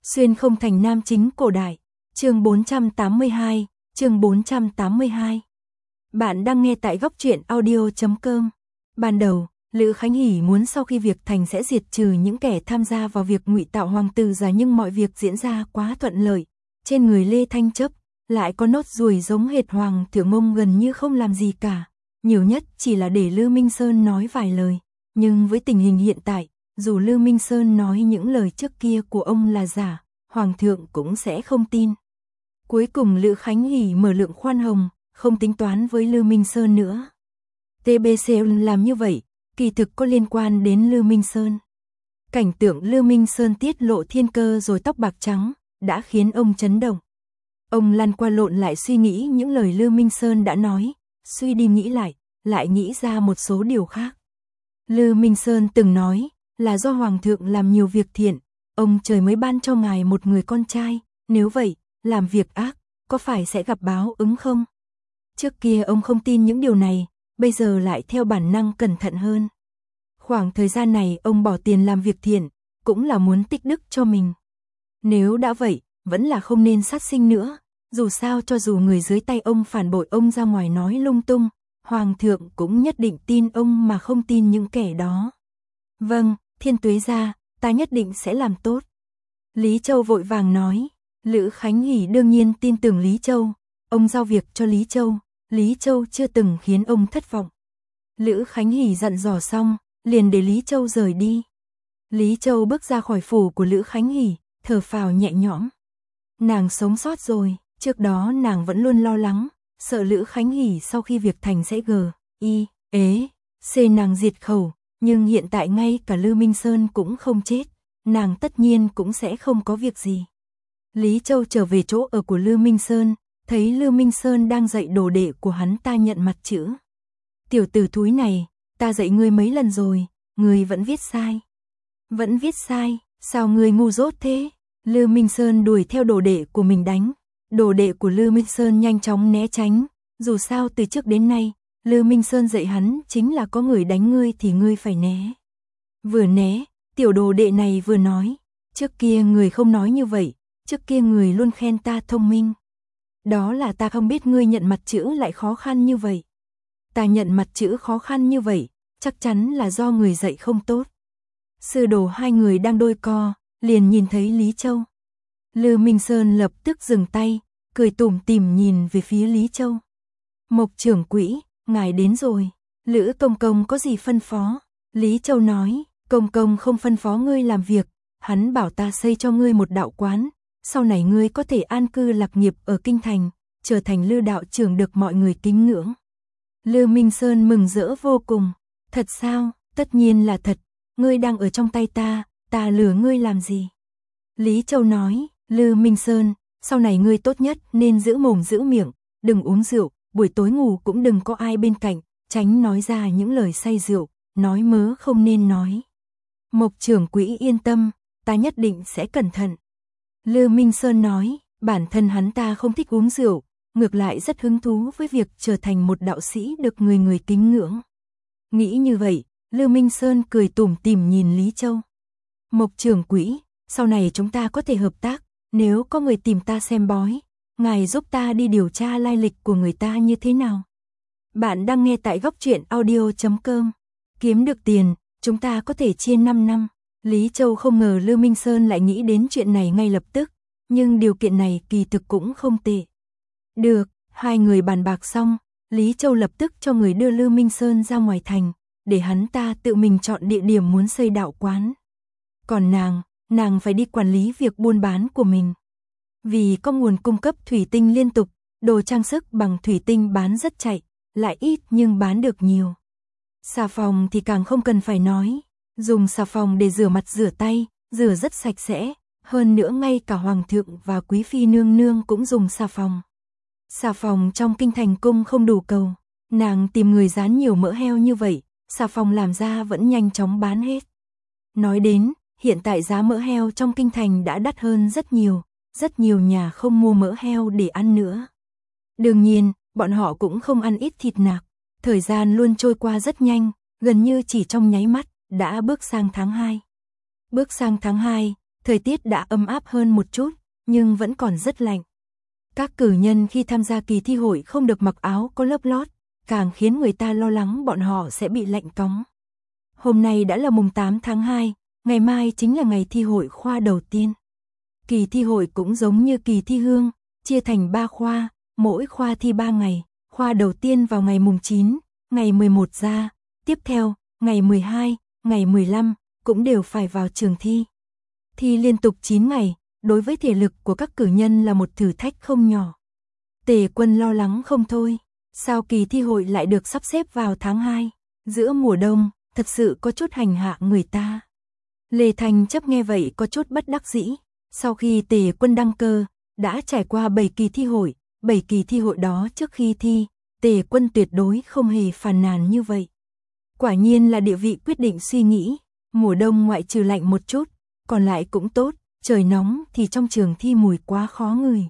Xuyên không thành nam chính cổ đại. Chương 482, chương 482. Bạn đang nghe tại góc truyện audio.com. Ban đầu, Lữ Khánh Hỷ muốn sau khi việc thành sẽ diệt trừ những kẻ tham gia vào việc ngụy tạo hoàng tử giả, nhưng mọi việc diễn ra quá thuận lợi. Trên người Lê Thanh Chấp lại có nốt ruồi giống hệt hoàng thượng Mông, gần như không làm gì cả, nhiều nhất chỉ là để Lư Minh Sơn nói vài lời. Nhưng với tình hình hiện tại, dù Lư Minh Sơn nói những lời trước kia của ông là giả, hoàng thượng cũng sẽ không tin. Cuối cùng Lữ Khánh Hỷ mở lượng khoan hồng, không tính toán với Lư Minh Sơn nữa. TBC làm như vậy, kỳ thực có liên quan đến Lư Minh Sơn. Cảnh tượng Lư Minh Sơn tiết lộ thiên cơ rồi tóc bạc trắng, đã khiến ông chấn động. Ông lăn qua lộn lại suy nghĩ những lời Lư Minh Sơn đã nói, suy đi nghĩ lại nghĩ ra một số điều khác. Lư Minh Sơn từng nói, là do hoàng thượng làm nhiều việc thiện, ông trời mới ban cho ngài một người con trai, nếu vậy, làm việc ác, có phải sẽ gặp báo ứng không? Trước kia ông không tin những điều này, bây giờ lại theo bản năng cẩn thận hơn. Khoảng thời gian này ông bỏ tiền làm việc thiện, cũng là muốn tích đức cho mình. Nếu đã vậy, vẫn là không nên sát sinh nữa, dù sao cho dù người dưới tay ông phản bội ông ra ngoài nói lung tung, hoàng thượng cũng nhất định tin ông mà không tin những kẻ đó. Vâng, Thiên Tuế gia, ta nhất định sẽ làm tốt. Lý Châu vội vàng nói. Lữ Khánh Hỷ đương nhiên tin tưởng Lý Châu, ông giao việc cho Lý Châu chưa từng khiến ông thất vọng. Lữ Khánh Hỷ dặn dò xong, liền để Lý Châu rời đi. Lý Châu bước ra khỏi phủ của Lữ Khánh Hỷ, thở phào nhẹ nhõm. Nàng sống sót rồi, trước đó nàng vẫn luôn lo lắng, sợ Lữ Khánh Hỷ sau khi việc thành sẽ nàng diệt khẩu, nhưng hiện tại ngay cả Lư Minh Sơn cũng không chết, nàng tất nhiên cũng sẽ không có việc gì. Lý Châu trở về chỗ ở của Lư Minh Sơn, thấy Lư Minh Sơn đang dạy đồ đệ của hắn ta nhận mặt chữ. Tiểu tử thúi này, ta dạy ngươi mấy lần rồi, ngươi vẫn viết sai. Vẫn viết sai, sao ngươi ngu dốt thế? Lư Minh Sơn đuổi theo đồ đệ của mình đánh. Đồ đệ của Lư Minh Sơn nhanh chóng né tránh, dù sao từ trước đến nay, Lư Minh Sơn dạy hắn chính là có người đánh ngươi thì ngươi phải né. Vừa né, tiểu đồ đệ này vừa nói, trước kia người không nói như vậy. Trước kia người luôn khen ta thông minh. Đó là ta không biết ngươi nhận mặt chữ lại khó khăn như vậy. Ta nhận mặt chữ khó khăn như vậy, chắc chắn là do người dạy không tốt. Sư đồ hai người đang đôi co, liền nhìn thấy Lý Châu. Lư Minh Sơn lập tức dừng tay, cười tủm tỉm nhìn về phía Lý Châu. Mộc trưởng quỹ, ngài đến rồi. Lữ công công có gì phân phó? Lý Châu nói, công công không phân phó ngươi làm việc, hắn bảo ta xây cho ngươi một đạo quán. Sau này ngươi có thể an cư lạc nghiệp ở kinh thành, trở thành Lư đạo trưởng được mọi người kính ngưỡng. Lư Minh Sơn mừng rỡ vô cùng. Thật sao? Tất nhiên là thật. Ngươi đang ở trong tay ta lừa ngươi làm gì? Lý Châu nói, Lư Minh Sơn, sau này ngươi tốt nhất nên giữ mồm giữ miệng, đừng uống rượu, buổi tối ngủ cũng đừng có ai bên cạnh, tránh nói ra những lời say rượu, nói mớ không nên nói. Mộc trưởng quỹ yên tâm, ta nhất định sẽ cẩn thận. Lư Minh Sơn nói, bản thân hắn ta không thích uống rượu, ngược lại rất hứng thú với việc trở thành một đạo sĩ được người người kính ngưỡng. Nghĩ như vậy, Lư Minh Sơn cười tủm tỉm nhìn Lý Châu. Mộc trưởng quỹ, sau này chúng ta có thể hợp tác, nếu có người tìm ta xem bói, ngài giúp ta đi điều tra lai lịch của người ta như thế nào. Bạn đang nghe tại góc truyện audio.com. Kiếm được tiền, chúng ta có thể chia 5 năm. Lý Châu không ngờ Lư Minh Sơn lại nghĩ đến chuyện này ngay lập tức, nhưng điều kiện này kỳ thực cũng không tệ. Được, hai người bàn bạc xong, Lý Châu lập tức cho người đưa Lư Minh Sơn ra ngoài thành, để hắn ta tự mình chọn địa điểm muốn xây đạo quán. Còn nàng phải đi quản lý việc buôn bán của mình. Vì có nguồn cung cấp thủy tinh liên tục, đồ trang sức bằng thủy tinh bán rất chạy, lại ít nhưng bán được nhiều. Xà phòng thì càng không cần phải nói. Dùng xà phòng để rửa mặt rửa tay, rửa rất sạch sẽ, hơn nữa ngay cả hoàng thượng và quý phi nương nương cũng dùng xà phòng. Xà phòng trong kinh thành cung không đủ cầu, nàng tìm người dán nhiều mỡ heo như vậy, xà phòng làm ra vẫn nhanh chóng bán hết. Nói đến, hiện tại giá mỡ heo trong kinh thành đã đắt hơn rất nhiều nhà không mua mỡ heo để ăn nữa. Đương nhiên, bọn họ cũng không ăn ít thịt nạc, thời gian luôn trôi qua rất nhanh, gần như chỉ trong nháy mắt. Đã bước sang tháng 2. Bước sang tháng 2, thời tiết đã ấm áp hơn một chút, nhưng vẫn còn rất lạnh. Các cử nhân khi tham gia kỳ thi hội không được mặc áo có lớp lót, càng khiến người ta lo lắng bọn họ sẽ bị lạnh cóng. Hôm nay đã là mùng 8 tháng 2, ngày mai chính là ngày thi hội khoa đầu tiên. Kỳ thi hội cũng giống như kỳ thi hương, chia thành 3 khoa, mỗi khoa thi 3 ngày, khoa đầu tiên vào ngày mùng 9, ngày 11 ra, tiếp theo, ngày 12, ngày 15, cũng đều phải vào trường thi. Thi liên tục 9 ngày, đối với thể lực của các cử nhân là một thử thách không nhỏ. Tề Quân lo lắng không thôi, sao kỳ thi hội lại được sắp xếp vào tháng 2, giữa mùa đông, thật sự có chút hành hạ người ta. Lê Thanh Chấp nghe vậy có chút bất đắc dĩ, sau khi Tề Quân đăng cơ, đã trải qua 7 kỳ thi hội, 7 kỳ thi hội đó trước khi thi, Tề Quân tuyệt đối không hề phàn nàn như vậy. Quả nhiên là địa vị quyết định suy nghĩ, mùa đông ngoại trừ lạnh một chút, còn lại cũng tốt, trời nóng thì trong trường thi mùi quá khó ngửi.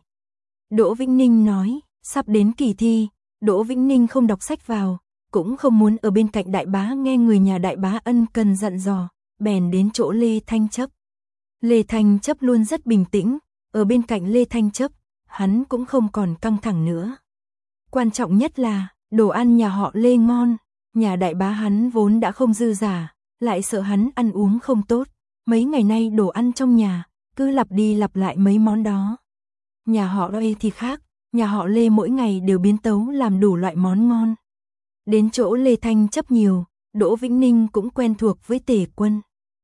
Đỗ Vĩnh Ninh nói, sắp đến kỳ thi, Đỗ Vĩnh Ninh không đọc sách vào, cũng không muốn ở bên cạnh đại bá nghe người nhà đại bá ân cần dặn dò, bèn đến chỗ Lê Thanh Chấp. Lê Thanh Chấp luôn rất bình tĩnh, ở bên cạnh Lê Thanh Chấp, hắn cũng không còn căng thẳng nữa. Quan trọng nhất là, đồ ăn nhà họ Lê ngon, nhà đại bá hắn vốn đã không dư giả, lại sợ hắn ăn uống không tốt, mấy ngày nay đồ ăn trong nhà, cứ lặp đi lặp lại mấy món đó. Nhà họ Lê thì khác, nhà họ Lê mỗi ngày đều biến tấu làm đủ loại món ngon. Đến chỗ Lê Thanh Chấp nhiều, Đỗ Vĩnh Ninh cũng quen thuộc với Tề Quân.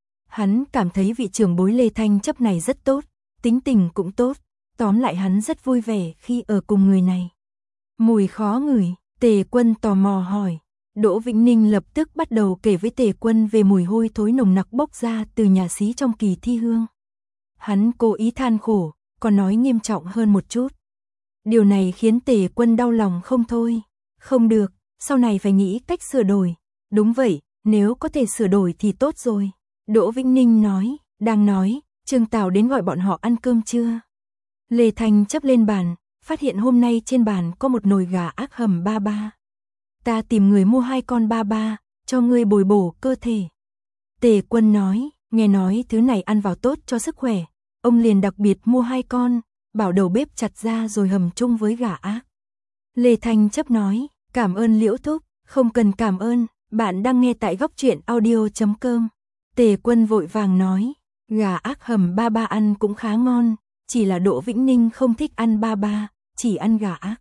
Hắn cảm thấy vị trưởng bối Lê Thanh Chấp này rất tốt, tính tình cũng tốt, tóm lại hắn rất vui vẻ khi ở cùng người này. Mùi khó ngửi, Tề Quân tò mò hỏi. Đỗ Vĩnh Ninh lập tức bắt đầu kể với Tề Quân về mùi hôi thối nồng nặc bốc ra từ nhà xí trong kỳ thi hương. Hắn cố ý than khổ, còn nói nghiêm trọng hơn một chút. Điều này khiến Tề Quân đau lòng không thôi. Không được, sau này phải nghĩ cách sửa đổi. Đúng vậy, nếu có thể sửa đổi thì tốt rồi. Đỗ Vĩnh Ninh nói, đang nói, Trương Tào đến gọi bọn họ ăn cơm chưa? Lê Thanh Chấp lên bàn, phát hiện hôm nay trên bàn có một nồi gà ác hầm ba ba. Ta tìm người mua 2 con ba ba, cho ngươi bồi bổ cơ thể. Tề Quân nói, nghe nói thứ này ăn vào tốt cho sức khỏe. Ông liền đặc biệt mua 2 con, bảo đầu bếp chặt ra rồi hầm chung với gà ác. Lê Thanh Chấp nói, cảm ơn Liễu Thúc, không cần cảm ơn, bạn đang nghe tại góc truyện audio.com. Tề Quân vội vàng nói, gà ác hầm ba ba ăn cũng khá ngon, chỉ là Đỗ Vĩnh Ninh không thích ăn ba ba, chỉ ăn gà ác.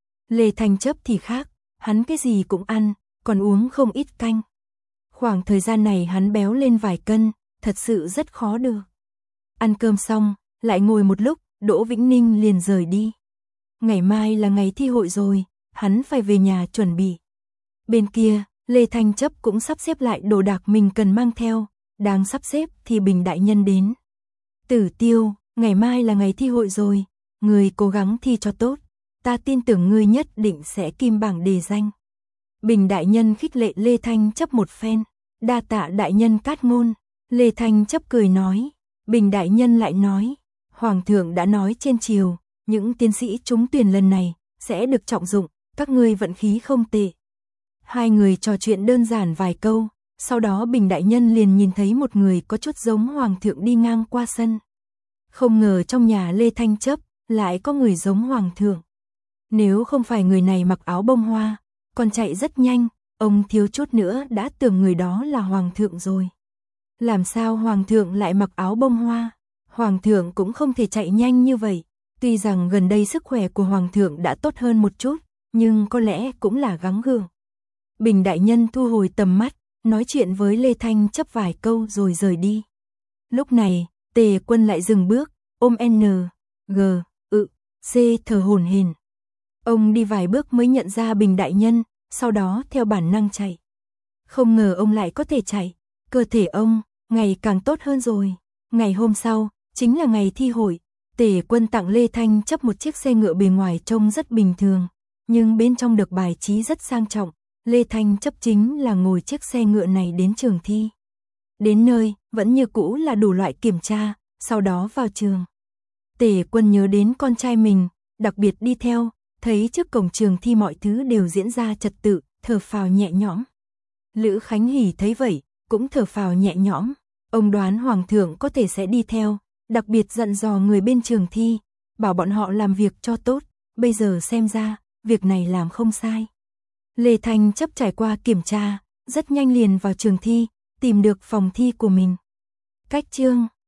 Lê Thanh Chấp thì khác, hắn cái gì cũng ăn, còn uống không ít canh. Khoảng thời gian này hắn béo lên vài cân, thật sự rất khó được. Ăn cơm xong, lại ngồi một lúc, Đỗ Vĩnh Ninh liền rời đi. Ngày mai là ngày thi hội rồi, hắn phải về nhà chuẩn bị. Bên kia, Lê Thanh Chấp cũng sắp xếp lại đồ đạc mình cần mang theo, đang sắp xếp thì Bình đại nhân đến. Tử Tiêu, ngày mai là ngày thi hội rồi, ngươi cố gắng thi cho tốt, ta tin tưởng ngươi nhất định sẽ kim bảng đề danh. Bình đại nhân khích lệ Lê Thanh Chấp một phen, đa tạ đại nhân cát ngôn. Lê Thanh Chấp cười nói, Bình đại nhân lại nói, Hoàng thượng đã nói trên triều, những tiến sĩ trúng tuyển lần này sẽ được trọng dụng, các ngươi vận khí không tệ. Hai người trò chuyện đơn giản vài câu, sau đó Bình đại nhân liền nhìn thấy một người có chút giống Hoàng thượng đi ngang qua sân. Không ngờ trong nhà Lê Thanh Chấp lại có người giống Hoàng thượng. Nếu không phải người này mặc áo bông hoa, còn chạy rất nhanh, ông thiếu chút nữa đã tưởng người đó là Hoàng thượng rồi. Làm sao Hoàng thượng lại mặc áo bông hoa? Hoàng thượng cũng không thể chạy nhanh như vậy. Tuy rằng gần đây sức khỏe của Hoàng thượng đã tốt hơn một chút, nhưng có lẽ cũng là gắng gượng. Bình đại nhân thu hồi tầm mắt, nói chuyện với Lê Thanh Chấp vài câu rồi rời đi. Lúc này, Tề Quân lại dừng bước, ôm N, G, C thở hổn hển. Ông đi vài bước mới nhận ra Bình đại nhân, sau đó theo bản năng chạy. Không ngờ ông lại có thể chạy, cơ thể ông ngày càng tốt hơn rồi. Ngày hôm sau, chính là ngày thi hội, Tề Quân tặng Lê Thanh Chấp một chiếc xe ngựa bề ngoài trông rất bình thường, nhưng bên trong được bài trí rất sang trọng. Lê Thanh Chấp chính là ngồi chiếc xe ngựa này đến trường thi. Đến nơi, vẫn như cũ là đủ loại kiểm tra, sau đó vào trường. Tề Quân nhớ đến con trai mình, đặc biệt đi theo, thấy trước cổng trường thi mọi thứ đều diễn ra trật tự, thở phào nhẹ nhõm. Lữ Khánh Hỷ thấy vậy, cũng thở phào nhẹ nhõm. Ông đoán Hoàng thượng có thể sẽ đi theo, đặc biệt dặn dò người bên trường thi, bảo bọn họ làm việc cho tốt, bây giờ xem ra, việc này làm không sai. Lê Thanh chấp trải qua kiểm tra, rất nhanh liền vào trường thi, tìm được phòng thi của mình. Cách chương